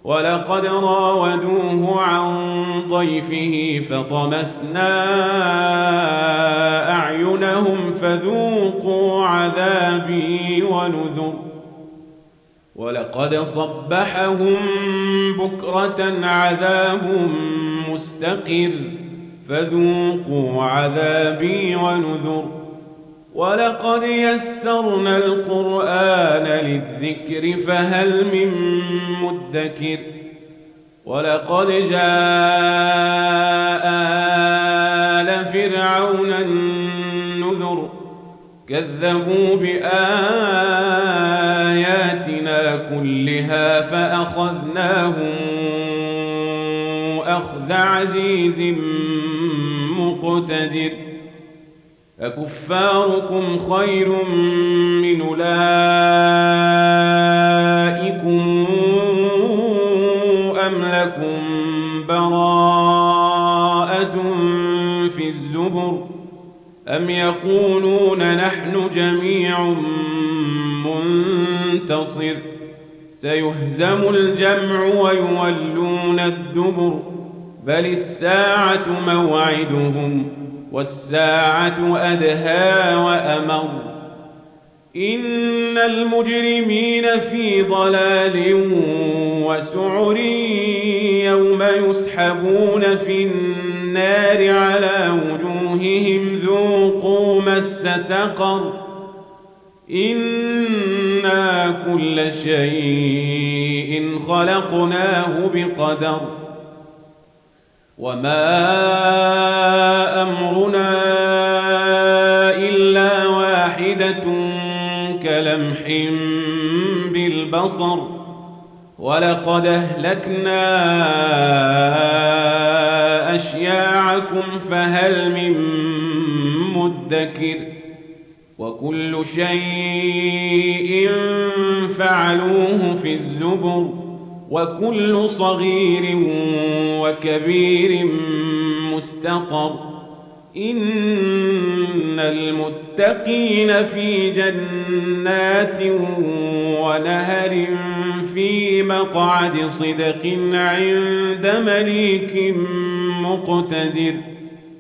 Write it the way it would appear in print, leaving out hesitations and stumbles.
ولقد راودوه عن ضيفه فطمسنا أعينهم فذوقوا عذابي ونذر ولقد صبحهم بكرة عذاب مستقر فذوقوا عذابي ونذر ولقد يسرنا القرآن للذكر فهل من مدكر ولقد جاء آل فرعون النذر كذبوا بآياتنا كلها فأخذناهم أخذ عزيز مقتدر أكفاركم خير من أولئكم أم لكم براءة في الزبر أم يقولون نحن جميع منتصر سيهزم الجمع ويولون الدبر بل الساعة موعدهم والساعة أدهى وأمر إن المجرمين في ضلال وسعر يوم يسحبون في النار على وجوههم ذوقوا مس سقر إنا كل شيء خلقناه بقدر وما أمرنا إلا واحدة كلمح بالبصر ولقد أهلكنا أشياعكم فهل من مدكر وكل شيء فعلوه في الزبر وكل صغير وكبير مستقر إن المتقين في جنات ونهر في مقعد صدق عند مليك مقتدر